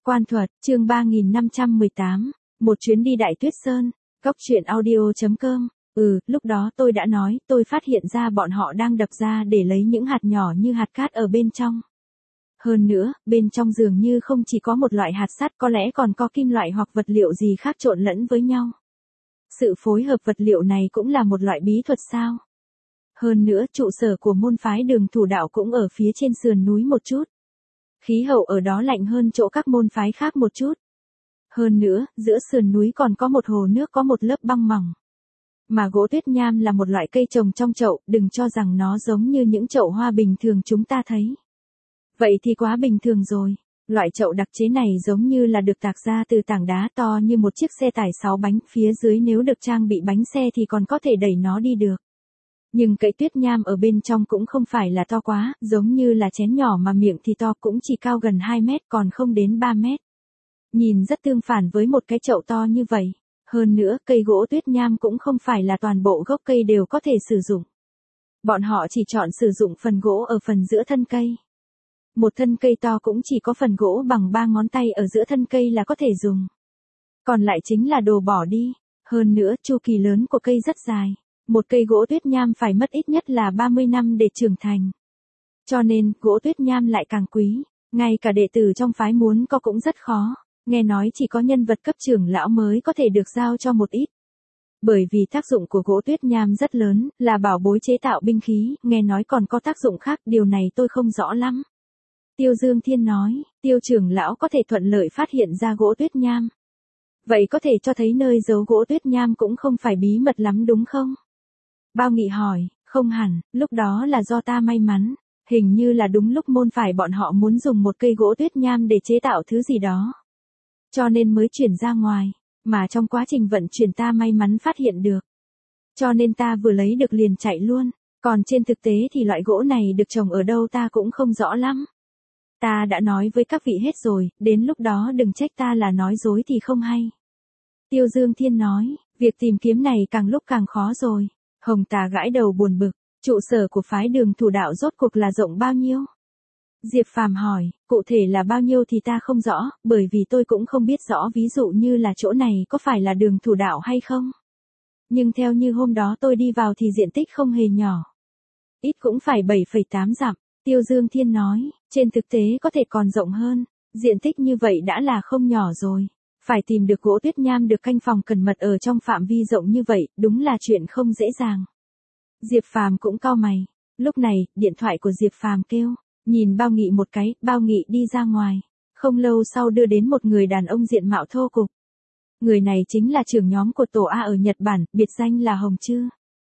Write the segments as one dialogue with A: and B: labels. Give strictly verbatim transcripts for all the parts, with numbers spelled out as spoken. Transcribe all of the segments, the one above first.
A: Quan thuật, chương ba nghìn năm trăm mười tám, một chuyến đi Đại Tuyết Sơn, góc truyện audio chấm com. Ừ, lúc đó tôi đã nói, tôi phát hiện ra bọn họ đang đập ra để lấy những hạt nhỏ như hạt cát ở bên trong. Hơn nữa, bên trong dường như không chỉ có một loại hạt sắt, có lẽ còn có kim loại hoặc vật liệu gì khác trộn lẫn với nhau. Sự phối hợp vật liệu này cũng là một loại bí thuật sao? Hơn nữa, trụ sở của môn phái Đường Thủ Đạo cũng ở phía trên sườn núi một chút. Khí hậu ở đó lạnh hơn chỗ các môn phái khác một chút. Hơn nữa, giữa sườn núi còn có một hồ nước có một lớp băng mỏng. Mà gỗ tuyết nham là một loại cây trồng trong chậu, đừng cho rằng nó giống như những chậu hoa bình thường chúng ta thấy. Vậy thì quá bình thường rồi. Loại chậu đặc chế này giống như là được tạc ra từ tảng đá to như một chiếc xe tải sáu bánh, phía dưới nếu được trang bị bánh xe thì còn có thể đẩy nó đi được. Nhưng cây tuyết nham ở bên trong cũng không phải là to quá, giống như là chén nhỏ mà miệng thì to, cũng chỉ cao gần hai mét còn không đến ba mét. Nhìn rất tương phản với một cái chậu to như vậy. Hơn nữa, cây gỗ tuyết nham cũng không phải là toàn bộ gốc cây đều có thể sử dụng. Bọn họ chỉ chọn sử dụng phần gỗ ở phần giữa thân cây. Một thân cây to cũng chỉ có phần gỗ bằng ba ngón tay ở giữa thân cây là có thể dùng. Còn lại chính là đồ bỏ đi. Hơn nữa, chu kỳ lớn của cây rất dài. Một cây gỗ tuyết nham phải mất ít nhất là ba mươi năm để trưởng thành. Cho nên, gỗ tuyết nham lại càng quý. Ngay cả đệ tử trong phái muốn có cũng rất khó. Nghe nói chỉ có nhân vật cấp trưởng lão mới có thể được giao cho một ít. Bởi vì tác dụng của gỗ tuyết nham rất lớn, là bảo bối chế tạo binh khí, nghe nói còn có tác dụng khác, điều này tôi không rõ lắm. Tiêu Dương Thiên nói, Tiêu trưởng lão có thể thuận lợi phát hiện ra gỗ tuyết nham. Vậy có thể cho thấy nơi giấu gỗ tuyết nham cũng không phải bí mật lắm đúng không? Bao Nghị hỏi, không hẳn, lúc đó là do ta may mắn. Hình như là đúng lúc môn phái bọn họ muốn dùng một cây gỗ tuyết nham để chế tạo thứ gì đó. Cho nên mới chuyển ra ngoài, mà trong quá trình vận chuyển ta may mắn phát hiện được. Cho nên ta vừa lấy được liền chạy luôn, còn trên thực tế thì loại gỗ này được trồng ở đâu ta cũng không rõ lắm. Ta đã nói với các vị hết rồi, đến lúc đó đừng trách ta là nói dối thì không hay. Tiêu Dương Thiên nói, việc tìm kiếm này càng lúc càng khó rồi. Hồng Tà gãi đầu buồn bực, trụ sở của phái Đường Thủ Đạo rốt cuộc là rộng bao nhiêu? Diệp Phàm hỏi, cụ thể là bao nhiêu thì ta không rõ, bởi vì tôi cũng không biết rõ, ví dụ như là chỗ này có phải là Đường Thủ Đạo hay không. Nhưng theo như hôm đó tôi đi vào thì diện tích không hề nhỏ. Ít cũng phải bảy phẩy tám dặm, Tiêu Dương Thiên nói, trên thực tế có thể còn rộng hơn, diện tích như vậy đã là không nhỏ rồi. Phải tìm được gỗ tuyết nham được canh phòng cẩn mật ở trong phạm vi rộng như vậy, đúng là chuyện không dễ dàng. Diệp Phàm cũng cau mày. Lúc này, điện thoại của Diệp Phàm kêu, nhìn Bao Nghị một cái, Bao Nghị đi ra ngoài. Không lâu sau đưa đến một người đàn ông diện mạo thô cục. Người này chính là trưởng nhóm của tổ A ở Nhật Bản, biệt danh là Hồng Chư.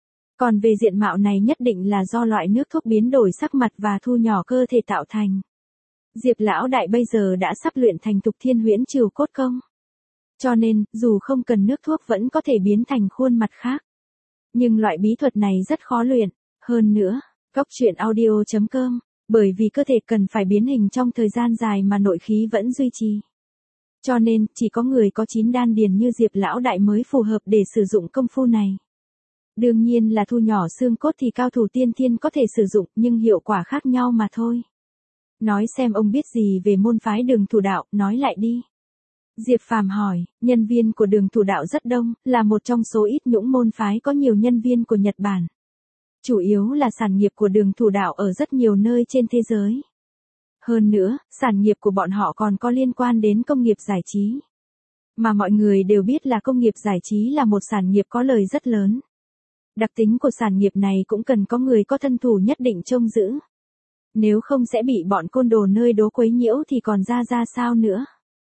A: Còn về diện mạo này nhất định là do loại nước thuốc biến đổi sắc mặt và thu nhỏ cơ thể tạo thành. Diệp lão đại bây giờ đã sắp luyện thành Tục Thiên Huyễn Trừ Cốt Công. Cho nên, dù không cần nước thuốc vẫn có thể biến thành khuôn mặt khác. Nhưng loại bí thuật này rất khó luyện. Hơn nữa, góc truyện audio chấm com, bởi vì cơ thể cần phải biến hình trong thời gian dài mà nội khí vẫn duy trì. Cho nên, chỉ có người có chín đan điền như Diệp lão đại mới phù hợp để sử dụng công phu này. Đương nhiên là thu nhỏ xương cốt thì cao thủ tiên thiên có thể sử dụng, nhưng hiệu quả khác nhau mà thôi. Nói xem ông biết gì về môn phái Đường Thủ Đạo, nói lại đi. Diệp Phàm hỏi, nhân viên của Đường Thủ Đạo rất đông, là một trong số ít những môn phái có nhiều nhân viên của Nhật Bản. Chủ yếu là sản nghiệp của Đường Thủ Đạo ở rất nhiều nơi trên thế giới. Hơn nữa, sản nghiệp của bọn họ còn có liên quan đến công nghiệp giải trí. Mà mọi người đều biết là công nghiệp giải trí là một sản nghiệp có lời rất lớn. Đặc tính của sản nghiệp này cũng cần có người có thân thủ nhất định trông giữ. Nếu không sẽ bị bọn côn đồ nơi đố quấy nhiễu thì còn ra ra sao nữa.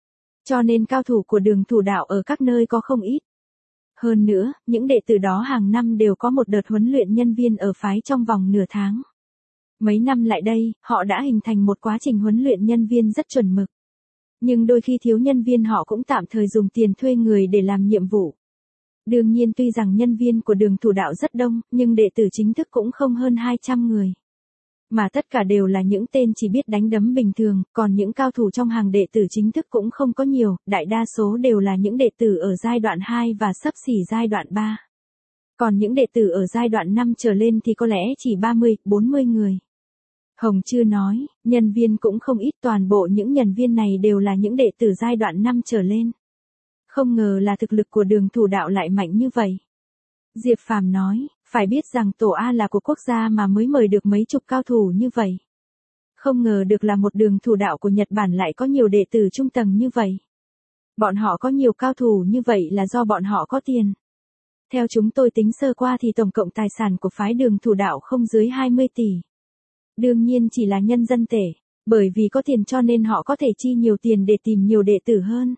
A: Cho nên cao thủ của Đường Thủ Đạo ở các nơi có không ít. Hơn nữa, những đệ tử đó hàng năm đều có một đợt huấn luyện nhân viên ở phái trong vòng nửa tháng. Mấy năm lại đây, họ đã hình thành một quá trình huấn luyện nhân viên rất chuẩn mực. Nhưng đôi khi thiếu nhân viên họ cũng tạm thời dùng tiền thuê người để làm nhiệm vụ. Đương nhiên tuy rằng nhân viên của Đường Thủ Đạo rất đông, nhưng đệ tử chính thức cũng không hơn hai trăm người. Mà tất cả đều là những tên chỉ biết đánh đấm bình thường, còn những cao thủ trong hàng đệ tử chính thức cũng không có nhiều, đại đa số đều là những đệ tử ở giai đoạn hai và xấp xỉ giai đoạn ba. Còn những đệ tử ở giai đoạn năm trở lên thì có lẽ chỉ ba mươi, bốn mươi người. Hồng Chư nói, nhân viên cũng không ít, toàn bộ những nhân viên này đều là những đệ tử giai đoạn năm trở lên. Không ngờ là thực lực của Đường Thủ Đạo lại mạnh như vậy. Diệp Phàm nói, phải biết rằng tổ A là của quốc gia mà mới mời được mấy chục cao thủ như vậy. Không ngờ được là một Đường Thủ Đạo của Nhật Bản lại có nhiều đệ tử trung tầng như vậy. Bọn họ có nhiều cao thủ như vậy là do bọn họ có tiền. Theo chúng tôi tính sơ qua thì tổng cộng tài sản của phái Đường Thủ Đạo không dưới hai mươi tỷ. Đương nhiên chỉ là nhân dân tệ, bởi vì có tiền cho nên họ có thể chi nhiều tiền để tìm nhiều đệ tử hơn.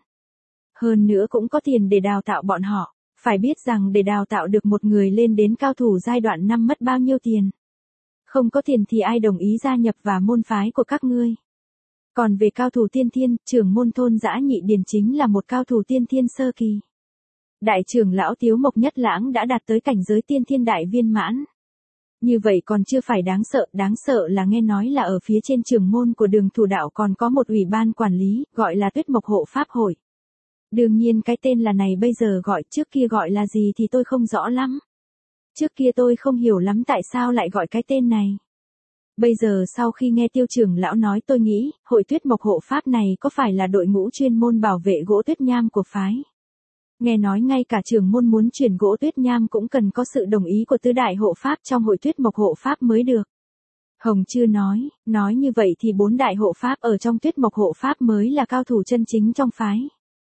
A: Hơn nữa cũng có tiền để đào tạo bọn họ, phải biết rằng để đào tạo được một người lên đến cao thủ giai đoạn năm mất bao nhiêu tiền. Không có tiền thì ai đồng ý gia nhập vào môn phái của các ngươi. Còn về cao thủ tiên thiên, trưởng môn Thôn Dã Nhị Điền chính là một cao thủ tiên thiên sơ kỳ. Đại trưởng lão Tiếu Mộc Nhất Lãng đã đạt tới cảnh giới tiên thiên đại viên mãn. Như vậy còn chưa phải đáng sợ, đáng sợ là nghe nói là ở phía trên trưởng môn của Đường Thủ Đạo còn có một ủy ban quản lý, gọi là Tuyết Mộc Hộ Pháp Hội. Đương nhiên cái tên là này bây giờ gọi, trước kia gọi là gì thì tôi không rõ lắm. Trước kia tôi không hiểu lắm tại sao lại gọi cái tên này. Bây giờ sau khi nghe Tiêu trưởng lão nói tôi nghĩ, hội Tuyết Mộc Hộ Pháp này có phải là đội ngũ chuyên môn bảo vệ gỗ tuyết nham của phái. Nghe nói ngay cả trưởng môn muốn chuyển gỗ tuyết nham cũng cần có sự đồng ý của tứ đại hộ pháp trong hội Tuyết Mộc Hộ Pháp mới được. Hồng Chư nói, nói như vậy thì bốn đại hộ pháp ở trong Tuyết Mộc Hộ Pháp mới là cao thủ chân chính trong phái.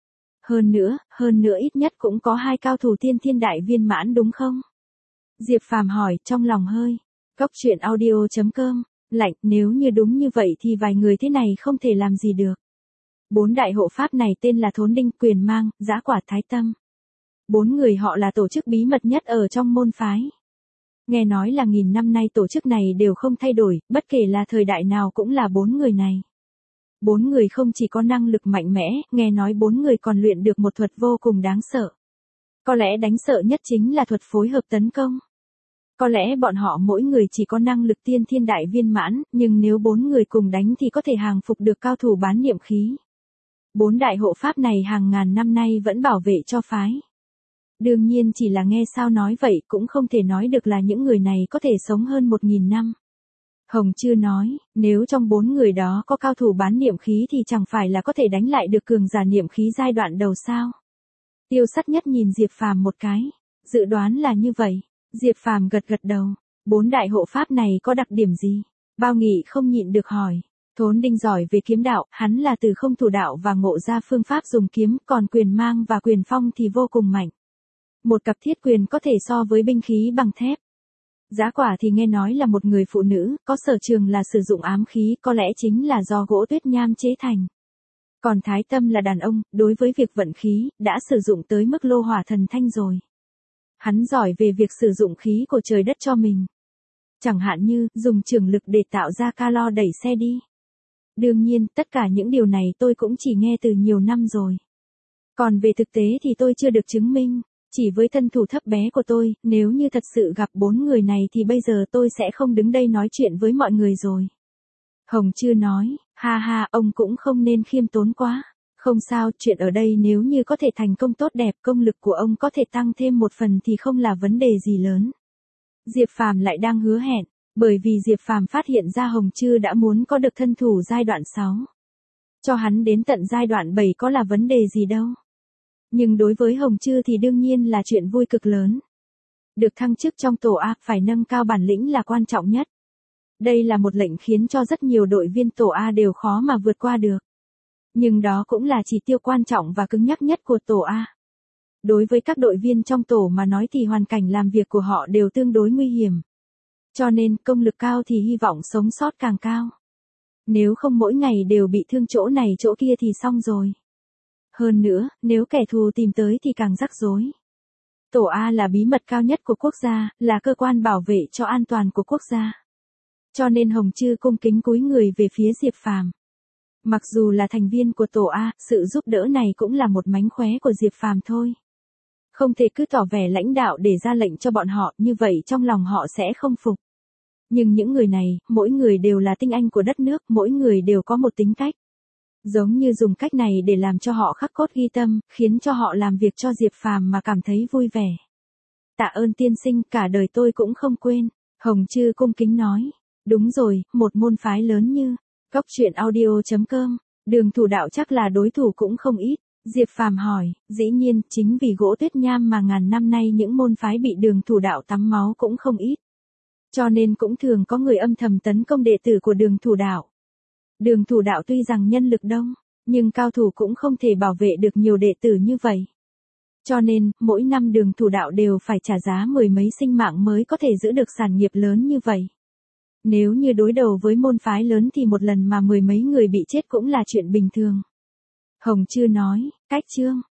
A: Hơn nữa, hơn nữa ít nhất cũng có hai cao thủ tiên thiên đại viên mãn đúng không? Diệp Phàm hỏi, trong lòng hơi. Góc truyện audio chấm com, lạnh, nếu như đúng như vậy thì vài người thế này không thể làm gì được. Bốn đại hộ pháp này tên là Thốn Đinh, Quyền Mang, Giá Quả, Thái Tâm. Bốn người họ là tổ chức bí mật nhất ở trong môn phái. Nghe nói là nghìn năm nay tổ chức này đều không thay đổi, bất kể là thời đại nào cũng là bốn người này. Bốn người không chỉ có năng lực mạnh mẽ, nghe nói bốn người còn luyện được một thuật vô cùng đáng sợ. Có lẽ đáng sợ nhất chính là thuật phối hợp tấn công. Có lẽ bọn họ mỗi người chỉ có năng lực tiên thiên đại viên mãn, nhưng nếu bốn người cùng đánh thì có thể hàng phục được cao thủ bán niệm khí. Bốn đại hộ pháp này hàng ngàn năm nay vẫn bảo vệ cho phái. Đương nhiên chỉ là nghe sao nói vậy cũng không thể nói được là những người này có thể sống hơn một nghìn năm. Hồng Chư nói, nếu trong bốn người đó có cao thủ bán niệm khí thì chẳng phải là có thể đánh lại được cường giả niệm khí giai đoạn đầu sao? Tiêu Sắt Nhất nhìn Diệp Phàm một cái, dự đoán là như vậy. Diệp Phàm gật gật đầu, bốn đại hộ pháp này có đặc điểm gì? Bao Nghị không nhịn được hỏi. Thốn Đinh giỏi về kiếm đạo, hắn là từ không thủ đạo và ngộ ra phương pháp dùng kiếm, còn Quyền Mang và Quyền Phong thì vô cùng mạnh. Một cặp thiết quyền có thể so với binh khí bằng thép. Giá Quả thì nghe nói là một người phụ nữ, có sở trường là sử dụng ám khí, có lẽ chính là do gỗ tuyết nham chế thành. Còn Thái Tâm là đàn ông, đối với việc vận khí, đã sử dụng tới mức lô hỏa thần thanh rồi. Hắn giỏi về việc sử dụng khí của trời đất cho mình. Chẳng hạn như, dùng trường lực để tạo ra calo đẩy xe đi. Đương nhiên, tất cả những điều này tôi cũng chỉ nghe từ nhiều năm rồi. Còn về thực tế thì tôi chưa được chứng minh. Chỉ với thân thủ thấp bé của tôi, nếu như thật sự gặp bốn người này thì bây giờ tôi sẽ không đứng đây nói chuyện với mọi người rồi. Hồng Chư nói, ha ha, ông cũng không nên khiêm tốn quá. Không sao, chuyện ở đây nếu như có thể thành công tốt đẹp, công lực của ông có thể tăng thêm một phần thì không là vấn đề gì lớn. Diệp Phàm lại đang hứa hẹn, bởi vì Diệp Phàm phát hiện ra Hồng Chư đã muốn có được thân thủ giai đoạn sáu. Cho hắn đến tận giai đoạn bảy có là vấn đề gì đâu. Nhưng đối với Hồng Chư thì đương nhiên là chuyện vui cực lớn. Được thăng chức trong tổ A, phải nâng cao bản lĩnh là quan trọng nhất. Đây là một lệnh khiến cho rất nhiều đội viên tổ A đều khó mà vượt qua được. Nhưng đó cũng là chỉ tiêu quan trọng và cứng nhắc nhất của tổ A. Đối với các đội viên trong tổ mà nói thì hoàn cảnh làm việc của họ đều tương đối nguy hiểm. Cho nên công lực cao thì hy vọng sống sót càng cao. Nếu không mỗi ngày đều bị thương chỗ này chỗ kia thì xong rồi. Hơn nữa, nếu kẻ thù tìm tới thì càng rắc rối. Tổ A là bí mật cao nhất của quốc gia, là cơ quan bảo vệ cho an toàn của quốc gia. Cho nên Hồng Chư cung kính cúi người về phía Diệp Phàm. Mặc dù là thành viên của tổ A, sự giúp đỡ này cũng là một mánh khóe của Diệp Phàm thôi. Không thể cứ tỏ vẻ lãnh đạo để ra lệnh cho bọn họ, như vậy trong lòng họ sẽ không phục. Nhưng những người này, mỗi người đều là tinh anh của đất nước, mỗi người đều có một tính cách. Giống như dùng cách này để làm cho họ khắc cốt ghi tâm, khiến cho họ làm việc cho Diệp Phàm mà cảm thấy vui vẻ. Tạ ơn tiên sinh, cả đời tôi cũng không quên. Hồng Chư cung kính nói. Đúng rồi, một môn phái lớn như cốc truyện audio chấm com, Đường Thủ Đạo chắc là đối thủ cũng không ít. Diệp Phàm hỏi, dĩ nhiên, chính vì gỗ tuyết nham mà ngàn năm nay những môn phái bị Đường Thủ Đạo tắm máu cũng không ít. Cho nên cũng thường có người âm thầm tấn công đệ tử của Đường Thủ Đạo. Đường Thủ Đạo tuy rằng nhân lực đông, nhưng cao thủ cũng không thể bảo vệ được nhiều đệ tử như vậy. Cho nên, mỗi năm Đường Thủ Đạo đều phải trả giá mười mấy sinh mạng mới có thể giữ được sản nghiệp lớn như vậy. Nếu như đối đầu với môn phái lớn thì một lần mà mười mấy người bị chết cũng là chuyện bình thường. Hồng Chư nói, cách chương,